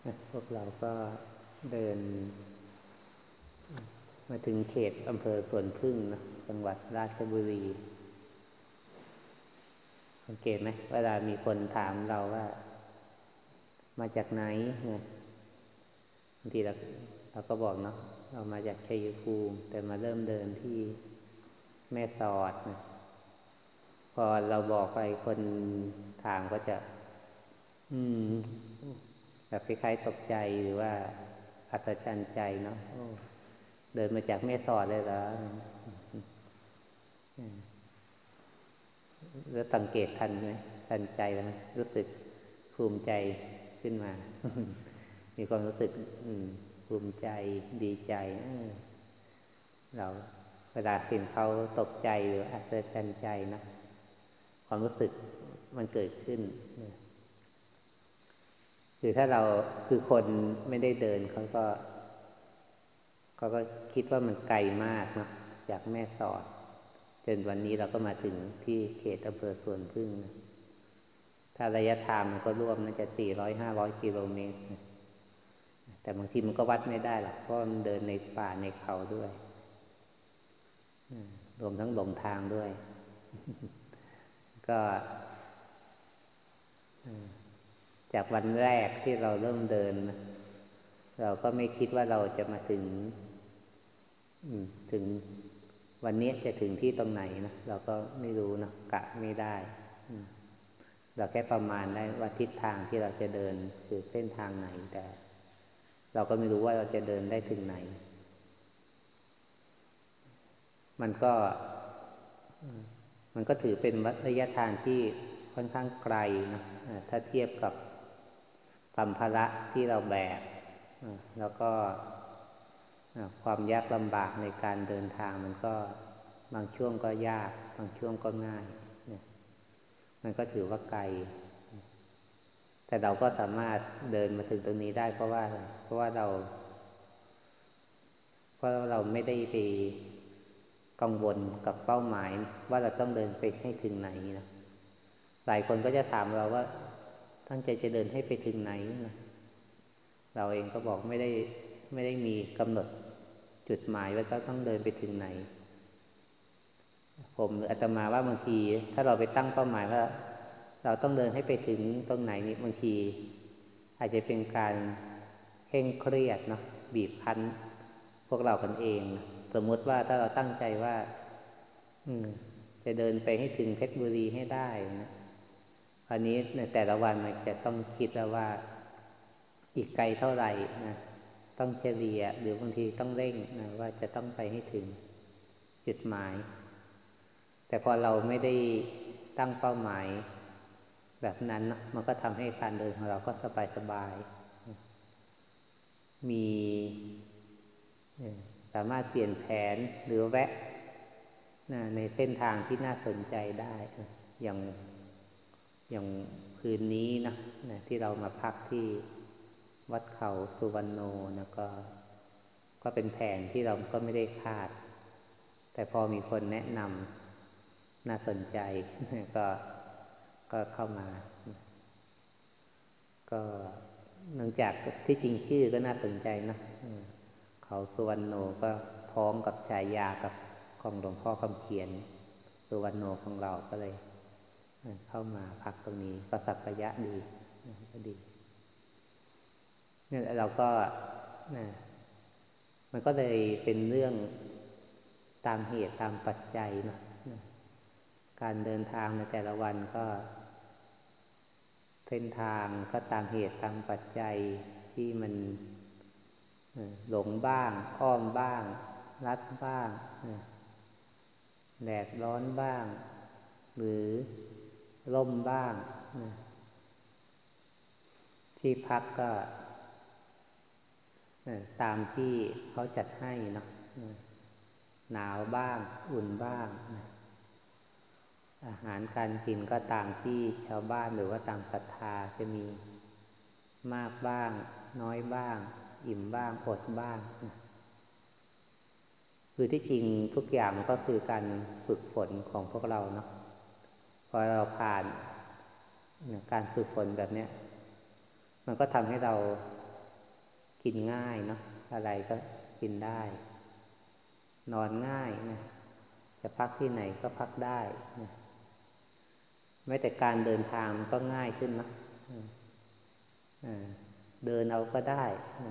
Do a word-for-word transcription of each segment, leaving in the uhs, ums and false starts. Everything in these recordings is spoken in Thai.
พวกเราก็เดินมาถึงเขตอำเภอสวนพึ่งนะจังหวัดราชบุรีสังเกตไหมเวลามีคนถามเราว่ามาจากไหนเนี่ยบางทีเราเราก็บอกเนาะเรามาจากชัยภูมิแต่มาเริ่มเดินที่แม่สอดนะพอเราบอกไปคนถามก็จะอืมแบบคล้ายๆตกใจหรือว่าอัศจรรย์ใจเนาะเดินมาจากแม่สอดเลยเหรอแล้วสังเกตทันไหมทันใจแล้วไหมรู้สึกภูมิใจขึ้นมา มีความรู้สึกภูมิใจดีใจเราเวลาเห็นเขาตกใจหรืออัศจรรย์ใจนะความรู้สึกมันเกิดขึ้นคือถ้าเราคือคนไม่ได้เดินเขาก็เขาก็คิดว่ามันไกลมากเนาะจากแม่สอดจนวันนี้เราก็มาถึงที่เขตอำเภอสวนพึ่งนะถ้าระยะทางมันก็ร่วมน่าจะสี่ร้อยห้าร้อยกิโลเมตรนะแต่บางทีมันก็วัดไม่ได้หรอกเพราะมันเดินในป่าในเขาด้วยรวมทั้งหลงทางด้วยก็จากวันแรกที่เราเริ่มเดินเราก็ไม่คิดว่าเราจะมาถึงถึงวันนี้จะถึงที่ตรงไหนนะเราก็ไม่รู้นะกะไม่ได้เราแค่ประมาณได้ว่าทิศทางที่เราจะเดินคือเส้นทางไหนแต่เราก็ไม่รู้ว่าเราจะเดินได้ถึงไหนมันก็มันก็ถือเป็นระยะทางที่ค่อนข้างไกลนะถ้าเทียบกับสัมภาระที่เราแบกแล้วก็ความยากลำบากในการเดินทางมันก็บางช่วงก็ยากบางช่วงก็ง่ายเนี่ยมันก็ถือว่าไกลแต่เราก็สามารถเดินมาถึงตรงนี้ได้เพราะว่าเพราะว่าเราเพราะเราไม่ได้ไปกังวลกับเป้าหมายว่าเราต้องเดินไปให้ถึงไหนนะหลายคนก็จะถามเราว่าตั้งใจจะเดินให้ไปถึงไหนนะเราเองก็บอกไม่ได้ไม่ได้มีกำหนดจุดหมายว่าเราต้องเดินไปถึงไหนผมหรืออาตมาว่าบางทีถ้าเราไปตั้งเป้าหมายว่าเราต้องเดินให้ไปถึงตรงไหนนี่บางทีอาจจะเป็นการเคร่งเครียดเนาะบีบคั้นพวกเรากันเองสมมติว่าถ้าเราตั้งใจว่าอืมจะเดินไปให้ถึงเพชรบุรีให้ได้นะอันนี้ในแต่ละวันมันจะต้องคิดแล้วว่าอีกไกลเท่าไหร่นะต้องเฉลี่ยหรือบางทีต้องเร่งนะว่าจะต้องไปให้ถึงจุดหมายแต่พอเราไม่ได้ตั้งเป้าหมายแบบนั้นนะมันก็ทำให้การเดินของเราก็สบายๆมีสามารถเปลี่ยนแผนหรือแวะในเส้นทางที่น่าสนใจได้อย่างอย่างคืนนี้นะที่เรามาพักที่วัดเขาสุวรรณโนนะก็ก็เป็นแผนที่เราก็ไม่ได้คาดแต่พอมีคนแนะนำน่าสนใจก็ก็เข้ามาก็เนื่องจากที่จริงชื่อก็น่าสนใจนะเขาสุวรรณโนก็พ้องกับฉายากับของหลวงพ่อคำเขียนสุวรรณโนของเราก็เลยเข้ามาพักตรงนี้ก็สักระยะดีก็ดีเนี่ยเราก็นะมันก็เลยเป็นเรื่องตามเหตุตามปัจจัยนะการเดินทางในแต่ละวันก็เส้นทางก็ตามเหตุตามปัจจัยที่มันหลงบ้างอ้อมบ้างลัดบ้างแดดร้อนบ้างหรือร่มบ้างที่พักก็ตามที่เขาจัดให้เนาะหนาวบ้างอุ่นบ้างอาหารการกินก็ตามที่ชาวบ้านหรือว่าตามศรัทธาจะมีมากบ้างน้อยบ้างอิ่มบ้างอดบ้างคือที่จริงทุกอย่างมันก็คือการฝึกฝนของพวกเราเนาะพอเราผ่านการฝึกฝนแบบนี้มันก็ทำให้เรากินง่ายเนาะอะไรก็กินได้นอนง่ายนะจะพักที่ไหนก็พักได้นะแม้แต่การเดินทางมันก็ง่ายขึ้นนะเดินเอาก็ได้นะ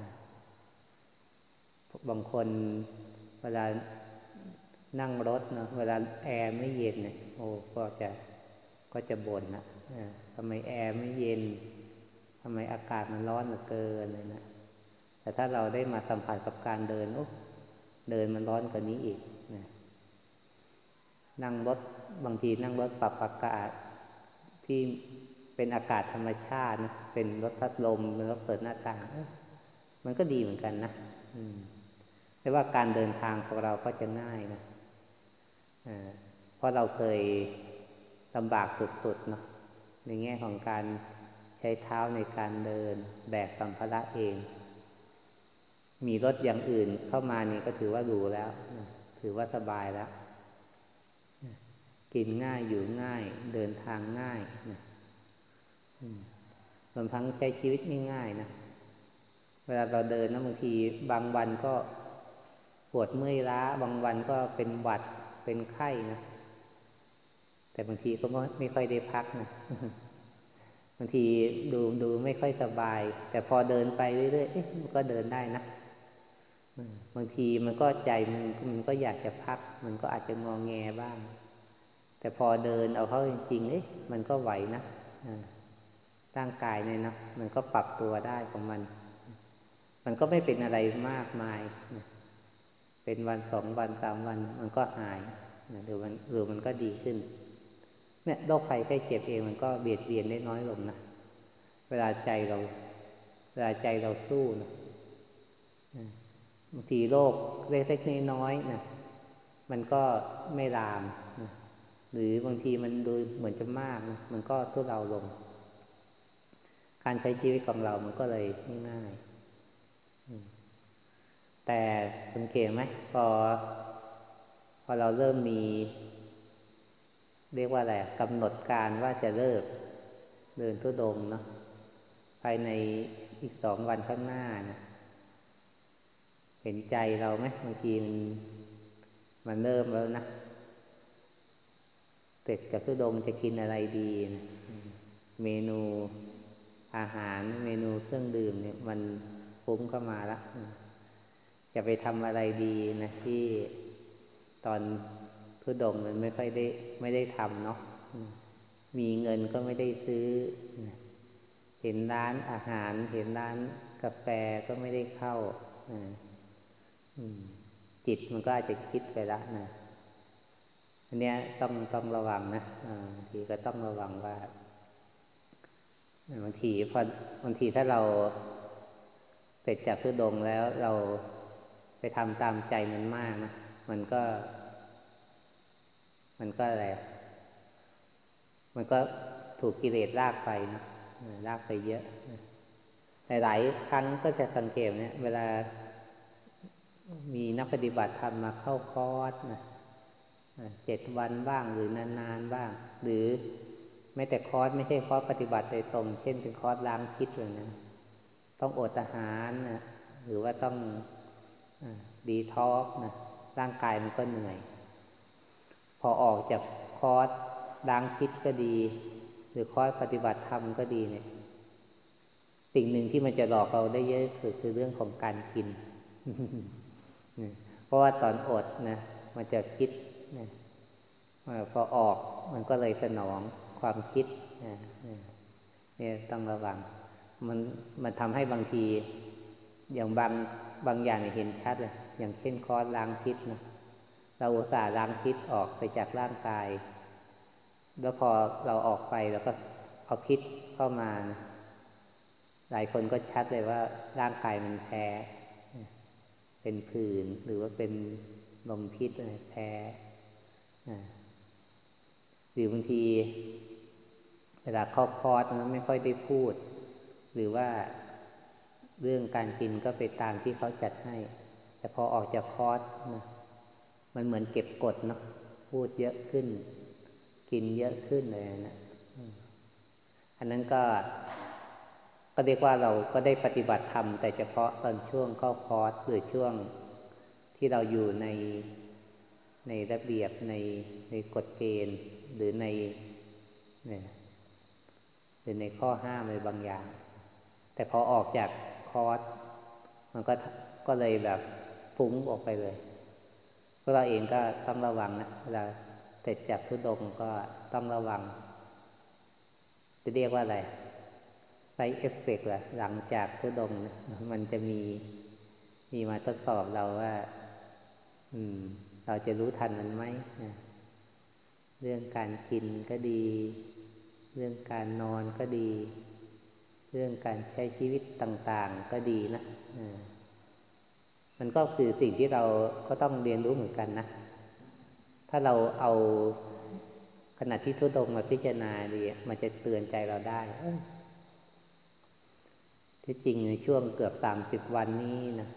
บางคนเวลานั่งรถเนาะเวลาแอร์ไม่เย็นเนี่ยโอ้ก็จะก็จะบ่นนะทำไมแอร์ไม่เย็นทำไมอากาศมันร้อนเหลือเกินเลยนะแต่ถ้าเราได้มาสัมผัสกับการเดินโอ้เดินมันร้อนกว่านี้อีกนะนั่งรถบางทีนั่งรถปรับอากาศที่เป็นอากาศธรรมชาตินะเป็นรถพัดลมหรือว่าเปิดหน้าต่างมันก็ดีเหมือนกันนะแต่ว่าการเดินทางของเราก็จะง่ายนะเพราะเราเคยลำบากสุดๆเนาะในแง่ของการใช้เท้าในการเดินแบกสัมภาระเองมีรถอย่างอื่นเข้ามานี่ก็ถือว่าหรูแล้วถือว่าสบายแล้วกินง่ายอยู่ง่ายเดินทางง่ายนะรวมทั้งใช้ชีวิตง่ายๆนะเวลาเราเดินนะบางทีบางวันก็ปวดเมื่อยล้าบางวันก็เป็นหวัดเป็นไข้นะแต่บางทีก็ไม่ค่อยได้พักนะบางทีดูดูไม่ค่อยสบายแต่พอเดินไปเรื่อยๆเอ๊ะมันก็เดินได้นะบางทีมันก็ใจมันมันก็อยากจะพักมันก็อาจจะงอแงบ้างแต่พอเดินเอาเข้าจริงๆเอ๊ะมันก็ไหวนะร่างกายเนี่ยนะมันก็ปรับตัวได้ของมันมันก็ไม่เป็นอะไรมากมายเป็นวันสองวันสามวันมันก็หายหรือมันหรือมันก็ดีขึ้นเนี่ยโรคภัยไข้เจ็บเองมันก็เบียดเบียนได้น้อยลงนะเวลาใจเราเวลาใจเราสู้นะบางทีโรคเล็กๆน้อยๆนะมันก็ไม่ลามนะหรือบางทีมันดูเหมือนจะมากนะมันก็ทุเลาลงการใช้ชีวิตของเรามันก็เลยง่ายๆแต่สังเกตไหมพอพอเราเริ่มมีเรียกว่าอะไรกำหนดการว่าจะเลิกเดินธุดงค์เนาะภายในอีกสองวันข้างหน้านะเห็นใจเราไหมบางทีมันมันเริ่มแล้วนะเสร็จจากธุดงค์จะกินอะไรดีนะเมนูอาหารเมนูเครื่องดื่มเนี่ยมันฟุ้งเข้ามาแล้วจะไปทำอะไรดีนะที่ตอนธุดงค์มันไม่ค่อยได้ไม่ได้ทำเนาะมีเงินก็ไม่ได้ซื้อเห็นร้านอาหารเห็นร้านกาแฟก็ไม่ได้เข้าจิตมันก็อาจจะคิดไปละนะอันเนี้ยต้องต้องระวังนะบางทีก็ต้องระวังว่าบางทีพอบางทีถ้าเราเสร็จจากธุดงค์แล้วเราไปทำตามใจมันมากนะมันก็มันก็อะไรมันก็ถูกกิเลสลากไปนะลากไปเยอะหลายๆครั้งก็จะสังเกตเนี่ยเวลามีนักปฏิบัติธรรมมาเข้าคอร์สนะเจ็ดวันบ้างหรือนานๆบ้างหรือแม้แต่คอร์สไม่ใช่คอร์สปฏิบัติโดยตรงเช่นเป็นคอร์สล้างคิดเลยนะต้องอดอาหารนะหรือว่าต้องดีท็อกซ์นะร่างกายมันก็เหนื่อยพอออกจากคอร์สล้างคิดก็ดีหรือคอร์สปฏิบัติธรรมก็ดีเนี่ยสิ่งหนึ่งที่มันจะหลอกเราได้เยอะสุดคือเรื่องของการกิน เพราะว่าตอนอดนะมันจะคิดนะพอออกมันก็เลยสนองความคิดเนี่ยต้องระวังมันมันทำให้บางทีอย่างบางบางอย่างเห็นชัดเลยอย่างเช่นคอร์สล้างพิษนะเราอุตส่าห์ล้างพิษออกไปจากร่างกายแล้วพอเราออกไปแล้วก็เอาพิษเข้ามานะหลายคนก็ชัดเลยว่าร่างกายมันแพ้เป็นผื่นหรือว่าเป็นลมพิษอะไรแพ้หรือบางทีเวลาเข้าคอร์สมันไม่ค่อยได้พูดหรือว่าเรื่องการกินก็ไปตามที่เขาจัดให้แต่พอออกจากคอร์สนะมันเหมือนเก็บกดเนาะพูดเยอะขึ้นกินเยอะขึ้นเลยนะอันนั้นก็ก็เรียกว่าเราก็ได้ปฏิบัติธรรมแต่เฉพาะตอนช่วงเข้าคอร์สหรือช่วงที่เราอยู่ในในระเบียบในในกฎเกณฑ์หรือในเนี่ยหรือในข้อห้ามอะไรบางอย่างแต่พอออกจากคอร์สมันก็ก็เลยแบบฟุ้งออกไปเลยพวกเราเองก็ต้องระวังนะเวลาเสร็จจากธุดงค์ก็ต้องระวังจะเรียกว่าอะไรไซด์เอฟเฟกต์ล่ะหลังจากธุดงค์มันจะมีมีมาทดสอบเราว่าอืมเราจะรู้ทันมันไหมนะเรื่องการกินก็ดีเรื่องการนอนก็ดีเรื่องการใช้ชีวิตต่างๆก็ดีนะมันก็คือสิ่งที่เราก็ต้องเรียนรู้เหมือนกันนะถ้าเราเอาขณะที่ธุดงค์มาพิจารณาดีมันจะเตือนใจเราได้ที่จริงในช่วงเกือบสามสิบวันนี้นะ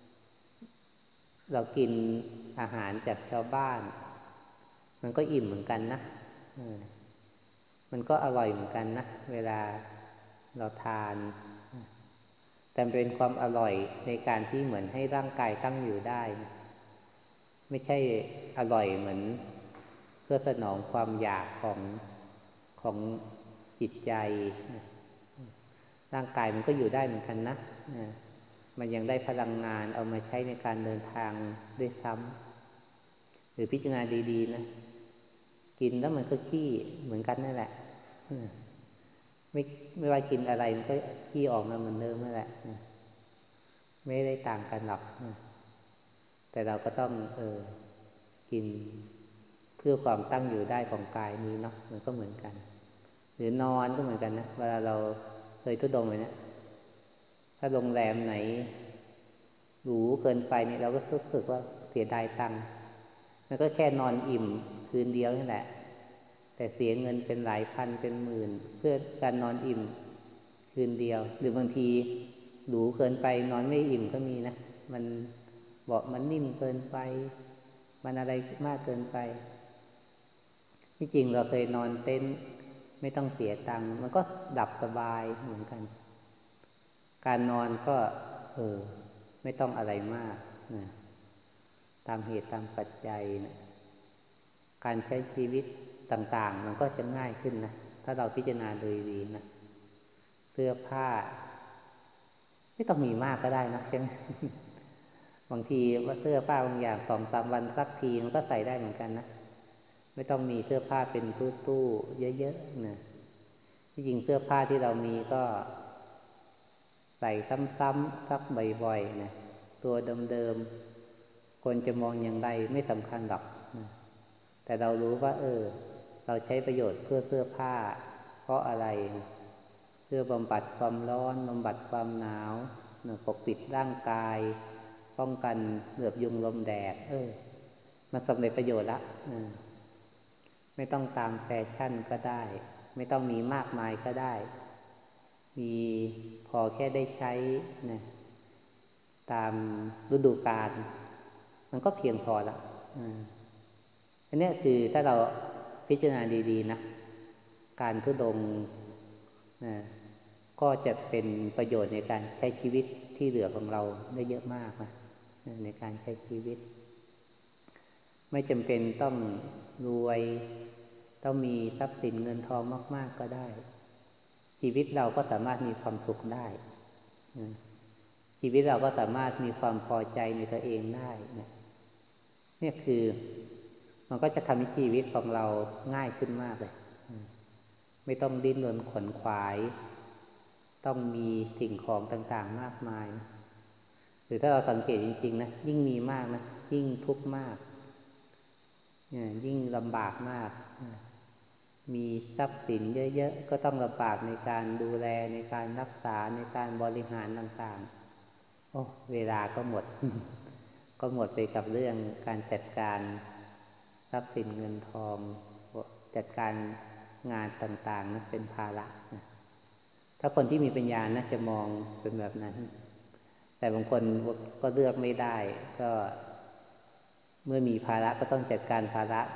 เรากินอาหารจากชาวบ้านมันก็อิ่มเหมือนกันนะมันก็อร่อยเหมือนกันนะเวลาเราทานแต่เป็นความอร่อยในการที่เหมือนให้ร่างกายตั้งอยู่ได้นะไม่ใช่อร่อยเหมือนเพื่อสนองความอยากของของจิตใจร่างกายมันก็อยู่ได้เหมือนกันนะมันยังได้พลังงานเอามาใช้ในการเดินทางด้วยซ้ำหรือพิจารณาดีๆนะกินแล้วมันก็ขี้เหมือนกันนั่นแหละไม่ไม่ว่ากินอะไรมันก็ขี้ออกมาเหมือนเดิมนั่นแหละไม่ได้ต่างกันหรอกแต่เราก็ต้องเออกินเพื่อความตั้งอยู่ได้ของกายนี้เนาะมันก็เหมือนกันหรือนอนก็เหมือนกันนะเวลาเราเคยทุดงเลยนะถ้าโรงแรมไหนหรูเกินไปเนี่ยเราก็รู้สึกว่าเสียดายตังค์มันก็แค่นอนอิ่มคืนเดียวนี่แหละแต่เสียเงินเป็นหลายพันเป็นหมื่นเพื่อการนอนอิ่มคืนเดียวหรือบางทีหรูเกินไปนอนไม่อิ่มก็มีนะมันเบาะมันนิ่มเกินไปมันอะไรมากเกินไปที่จริงเราเคยนอนเต็นท์ไม่ต้องเสียตังค์มันก็ดับสบายเหมือนกันการนอนก็เออไม่ต้องอะไรมากนะตามเหตุตามปัจจัยนะการใช้ชีวิตต่างๆมันก็จะง่ายขึ้นนะถ้าเราพิจารณาโดยดีนะเสื้อผ้าไม่ต้องมีมากก็ได้นะใช่ไหมบางทีว่าเสื้อผ้าบางอย่างสองสามวันสักทีมันก็ใส่ได้เหมือนกันนะไม่ต้องมีเสื้อผ้าเป็นตู้ๆเยอะๆนะที่จริงเสื้อผ้าที่เรามีก็ใส่ซ้ำๆสักบ่อยๆนะตัวเดิมๆคนจะมองอย่างไรไม่สำคัญหรอกนะแต่เรารู้ว่าเออเราใช้ประโยชน์เพื่อเสื้อผ้าเพราะอะไรเพื่อบำบัดความร้อนบำบัดความหนาวปกปิดร่างกายป้องกันเหลือบยุงลมแดดเออมันสำเร็จประโยชน์ละไม่ต้องตามแฟชั่นก็ได้ไม่ต้องมีมากมายก็ได้มีพอแค่ได้ใช้นะตามฤดูกาลมันก็เพียงพอละอันนี้คือถ้าเราพิจารณาดีๆนะการทุดงค์นะก็จะเป็นประโยชน์ในการใช้ชีวิตที่เหลือของเราได้เยอะมากนะในการใช้ชีวิตไม่จำเป็นต้องรวยต้องมีทรัพย์สินเงินทองมากๆก็ได้ชีวิตเราก็สามารถมีความสุขได้นะชีวิตเราก็สามารถมีความพอใจในตัวเองได้นะนี่คือมันก็จะทำให้ชีวิตของเราง่ายขึ้นมากเลยไม่ต้องดิ้นรนขวนขวายต้องมีสิ่งของต่างๆมากมายนะหรือถ้าเราสังเกตจริงๆนะยิ่งมีมากนะยิ่งทุกข์มากยิ่งลำบากมากมีทรัพย์สินเยอะๆก็ต้องลำบากในการดูแลในการรักษาในการบริหารต่างๆโอ้เวลาก็หมด ก็หมดไปกับเรื่องการจัดการทรัพย์สินเงินทองจัดการงานต่างๆนะเป็นภาระนะถ้าคนที่มีปัญญานะจะมองเป็นแบบนั้นแต่บางคนก็เลือกไม่ได้ก็เมื่อมีภาระก็ต้องจัดการภาระ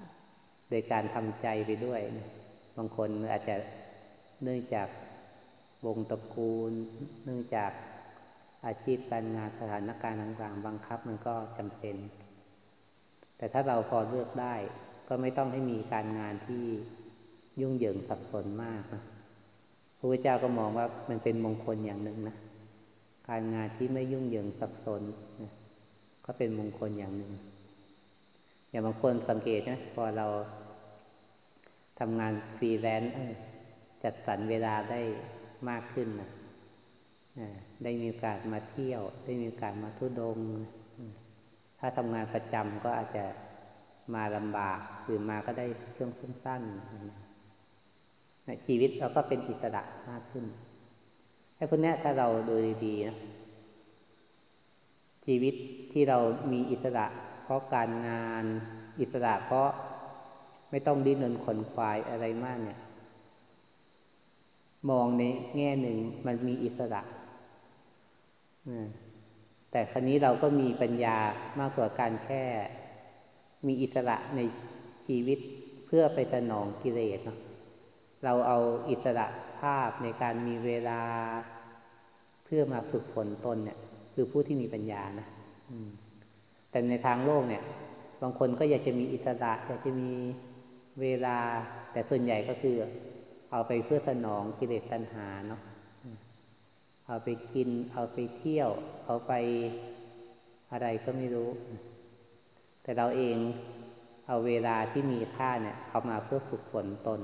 โดยการทำใจไปด้วยนะบางคนอาจจะเนื่องจากวงตระกูลเนื่องจากอาชีพการงานสถานการณ์ต่างๆบังคับมันก็จำเป็นแต่ถ้าเราพอเลือกได้ก็ไม่ต้องให้มีการงานที่ยุ่งเหยิงสับสนมากนะพระพุทธเจ้าก็มองว่ามันเป็นมงคลอย่างหนึ่งนะการงานที่ไม่ยุ่งเหยิงสับสนนะก็เป็นมงคลอย่างหนึ่งอย่างบางคนสังเกตนะพอเราทำงานฟรีแลนซ์จัดสรรเวลาได้มากขึ้นนะได้มีโอกาสมาเที่ยวได้มีโอกาสมาทุดงถ้าทำงานประจำก็อาจจะมาลำบากหรือมาก็ได้ช่วงสั้นๆชีวิตเราก็เป็นอิสระมากขึ้นไอ้พวกนี้ถ้าเราดูดีๆนะชีวิตที่เรามีอิสระเพราะการงานอิสระเพราะไม่ต้องดิ้นรนขนขวายอะไรมากเนี่ยมองในแง่หนึ่งมันมีอิสระแต่ครั้นี้เราก็มีปัญญามากกว่าการแค่มีอิสระในชีวิตเพื่อไปสนองกิเลสเนาะเราเอาอิสระภาพในการมีเวลาเพื่อมาฝึกฝนตนเนี่ยคือผู้ที่มีปัญญานะแต่ในทางโลกเนี่ยบางคนก็อยากจะมีอิสระอยากจะมีเวลาแต่ส่วนใหญ่ก็คือเอาไปเพื่อสนองกิเลสตัณหาเนาะเอาไปกินเอาไปเที่ยวเอาไปอะไรก็ไม่รู้แต่เราเองเอาเวลาที่มีค่าเนี่ยเอามาเพื่อฝึกฝนตน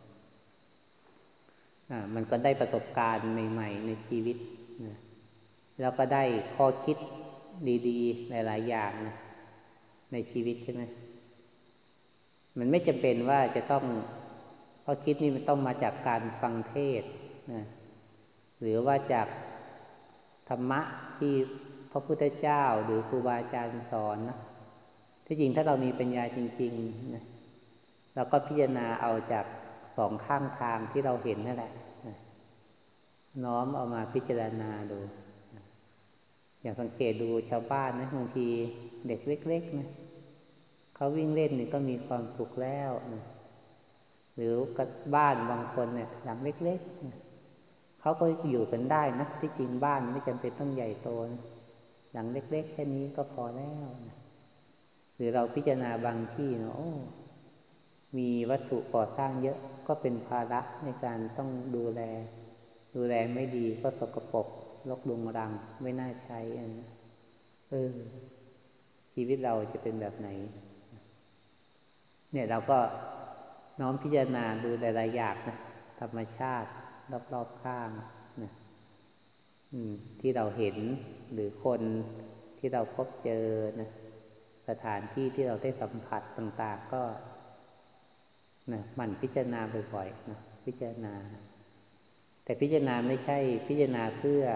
อ่ามันก็ได้ประสบการณ์ใหม่ๆในชีวิตนะแล้วก็ได้ข้อคิดดีๆหลายๆอย่างนะในชีวิตใช่ไหมมันไม่จำเป็นว่าจะต้องข้อคิดนี่มันต้องมาจากการฟังเทศน์นะหรือว่าจากธรรมะที่พระพุทธเจ้าหรือครูบาอาจารย์สอนนะที่จริงถ้าเรามีปัญญาจริงๆนะเราก็พิจารณาเอาจากสองข้างทางที่เราเห็นนั่นแหละนะน้อมเอามาพิจารณาดูนะอย่างสังเกตดูชาวบ้านนะบางทีเด็กเล็กๆนะเขาวิ่งเล่นนี่ก็มีความสุขแล้วนะหรือกับบ้านบางคนเนี่ยหลังเล็กๆนะเขาก็อยู่กันได้นะที่จริงบ้านไม่จำเป็นต้องใหญ่โตนะหลังเล็กๆแค่นี้ก็พอแล้วนะหรือเราพิจารณาบางที่เนาะโอ้มีวัตถุก่อสร้างเยอะก็เป็นภาระในการต้องดูแลดูแลไม่ดีก็สกปรกรกรุงรังไม่น่าใช้อันเออชีวิตเราจะเป็นแบบไหนเนี่ยเราก็น้อมพิจารณาดูหลายๆอย่างนะธรรมชาติรอบๆข้างนะที่เราเห็นหรือคนที่เราพบเจอนะสถานที่ที่เราได้สัมผัสต่างๆก็นะหมั่นพิจารณาบ่อยๆนะพิจารณาแต่พิจารณาไม่ใช่พิจารณาเพื่อ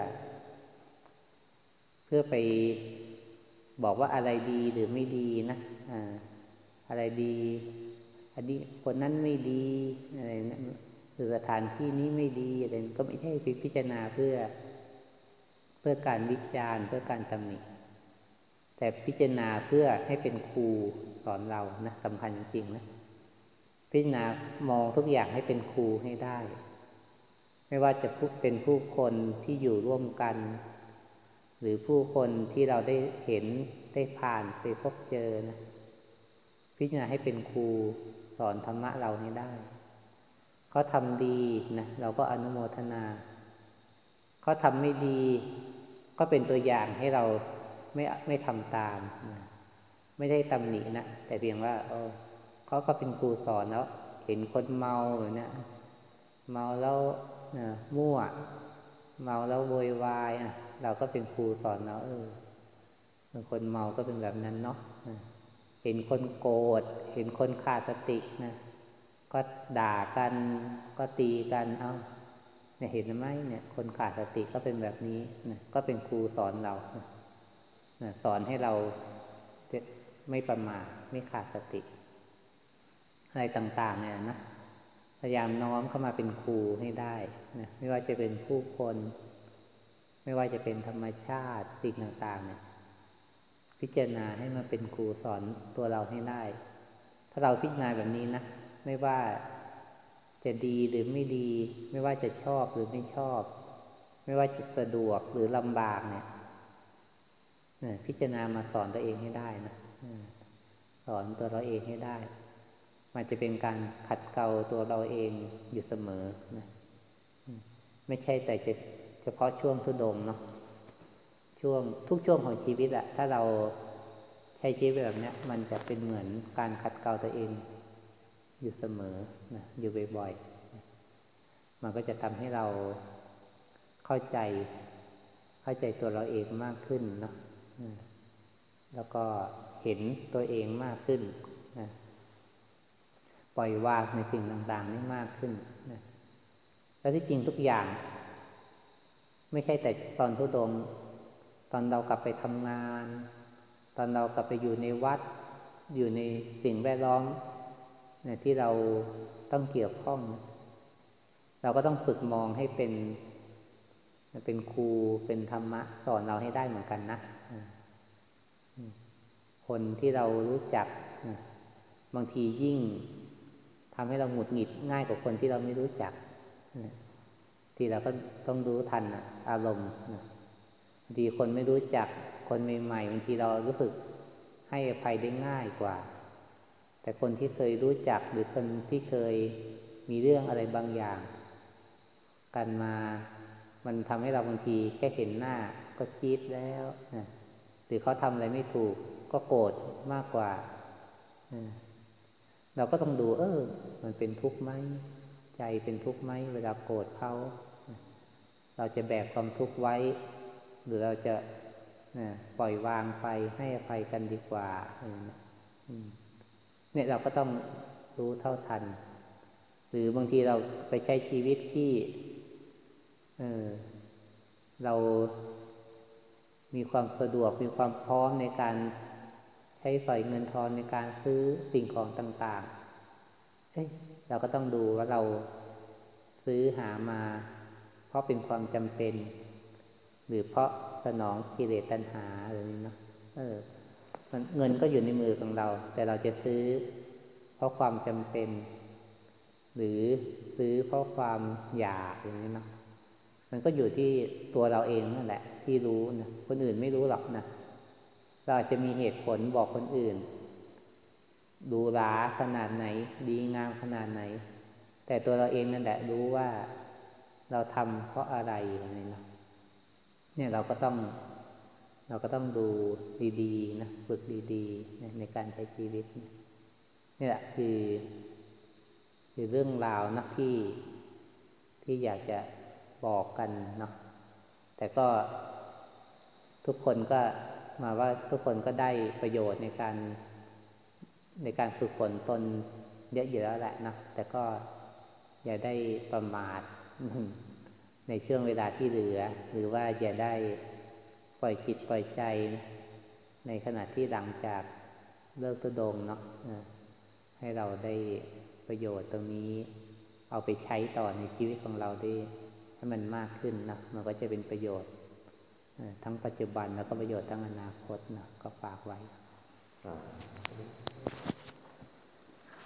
เพื่อไปบอกว่าอะไรดีหรือไม่ดีนะอ่าอะไรดีอันนี้คนนั้นไม่ดีอะไรนะหรือสถานที่นี้ไม่ดีอะไรก็ไม่ใช่พิจารณาเพื่อเพื่อการวิจารณ์เพื่อการตำหนิแต่พิจารณาเพื่อให้เป็นครูสอนเรานะสำคัญจริงๆนะพิจารณามองทุกอย่างให้เป็นครูให้ได้ไม่ว่าจะเป็นผู้คนที่อยู่ร่วมกันหรือผู้คนที่เราได้เห็นได้ผ่านไปพบเจอนะพิจารณาให้เป็นครูสอนธรรมะเราให้ได้เขาทำดีนะเราก็อนุโมทนาเขาทำไม่ดีก็เป็นตัวอย่างให้เราไม่ไม่ทำตามนะไม่ได้ตำหนินะแต่เพียงว่าเออเขาก็เป็นครูสอนแล้วเห็นคนเมาแบบนี้เมาแล้วนะมั่วเมาแล้วโวยวายอ่ะเราก็เป็นครูสอนเราเออคนเมาก็เป็นแบบนั้นเนาะเห็นคนโกรธเห็นคนขาดสตินะก็ด่ากันก็ตีกันเอ้าเนี่ยเห็นไหมเนี่ยคนขาดสติก็เป็นแบบนี้นะก็เป็นครูสอนเรานะสอนให้เราไม่ประมาทไม่ขาดสติอะไรต่างๆเนี่ยนะพยายามน้อมเข้ามาเป็นครูให้ได้นะไม่ว่าจะเป็นผู้คนไม่ว่าจะเป็นธรรมชาติสิ่งต่างๆเนี่ยพิจารณาให้มันเป็นครูสอนตัวเราให้ได้ถ้าเราพิจารณาแบบนี้นะไม่ว่าจะดีหรือไม่ดีไม่ว่าจะชอบหรือไม่ชอบไม่ว่าจะสะดวกหรือลำบากเนี่ยพิจารณามาสอนตัวเองให้ได้นะสอนตัวเราเองให้ได้มันจะเป็นการขัดเกลาตัวเราเองอยู่เสมอนะไม่ใช่แต่เฉพาะช่วงทุดงเนาะช่วงทุกช่วงของชีวิตอะถ้าเราใช้ชีวิตแบบนี้มันจะเป็นเหมือนการขัดเกลาตัวเองอยู่เสมอนะอยู่บ่อยๆมันก็จะทำให้เราเข้าใจเข้าใจตัวเราเองมากขึ้นเนาะแล้วก็เห็นตัวเองมากขึ้นนะปล่อยวางในสิ่งต่างๆนี้มากขึ้นนะแล้วที่จริงทุกอย่างไม่ใช่แต่ตอนทุดงตอนเรากลับไปทำงานตอนเรากลับไปอยู่ในวัดอยู่ในสิ่งแวดล้อมเนี่ยที่เราต้องเกี่ยวข้องเราก็ต้องฝึกมองให้เป็นเป็นครูเป็นธรรมะสอนเราให้ได้เหมือนกันนะคนที่เรารู้จักบางทียิ่งทำให้เราหงุดหงิดง่ายกว่าคนที่เราไม่รู้จักที่เราก็ต้องรู้ทันอารมณ์บางทีคนไม่รู้จักคนใหม่ๆบางทีเรารู้สึกให้อภัยได้ง่ายกว่าแต่คนที่เคยรู้จักหรือคนที่เคยมีเรื่องอะไรบางอย่างกันมามันทำให้เราบางทีแค่เห็นหน้าก็จี๊ดแล้วนะหรือเขาทำอะไรไม่ถูกก็โกรธมากกว่าเราก็ต้องดูเออมันเป็นทุกข์ไหมใจเป็นทุกข์ไหมเวลาโกรธเขาเราจะแบกความทุกข์ไว้หรือเราจะปล่อยวางไปให้อภัยกันดีกว่าเนี่ยเราก็ต้องรู้เท่าทันหรือบางทีเราไปใช้ชีวิตที่เออเรามีความสะดวกมีความพร้อมในการใช้สอยเงินทองในการซื้อสิ่งของต่างๆเอ้ยเราก็ต้องดูว่าเราซื้อหามาเพราะเป็นความจำเป็นหรือเพราะสนองกิเลสตัณหาอะไรนี้เนาะเออเงินก็อยู่ในมือของเราแต่เราจะซื้อเพราะความจำเป็นหรือซื้อเพราะความอยากอย่างนี้เนาะมันก็อยู่ที่ตัวเราเองนั่นแหละที่รู้นะคนอื่นไม่รู้หรอกนะเราอาจจะมีเหตุผลบอกคนอื่นดูหราขนาดไหนดีงามขนาดไหนแต่ตัวเราเองนั่นแหละรู้ว่าเราทำเพราะอะไรอย่างนี้เนาะเนี่ยเราก็ต้องเราก็ต้องดูดีๆนะฝึกดีๆในการใช้ชีวิตนี่แหละคือคือเรื่องราวนักที่ที่อยากจะบอกกันเนาะแต่ก็ทุกคนก็มาว่าทุกคนก็ได้ประโยชน์ในการในการฝึกฝนตนเยอะอยู่แล้วแหละนะแต่ก็อย่าได้ประมาทในช่วงเวลาที่เหลือหรือว่าอย่าได้ปล่อยจิตปล่อยใจในขณะที่หลังจากเลิกทุดงเนาะให้เราได้ประโยชน์ตรงนี้เอาไปใช้ต่อในชีวิตของเราได้ให้มันมากขึ้นนะมันก็จะเป็นประโยชน์ทั้งปัจจุบันแล้วก็ประโยชน์ทั้งอนาคตนะก็ฝากไว้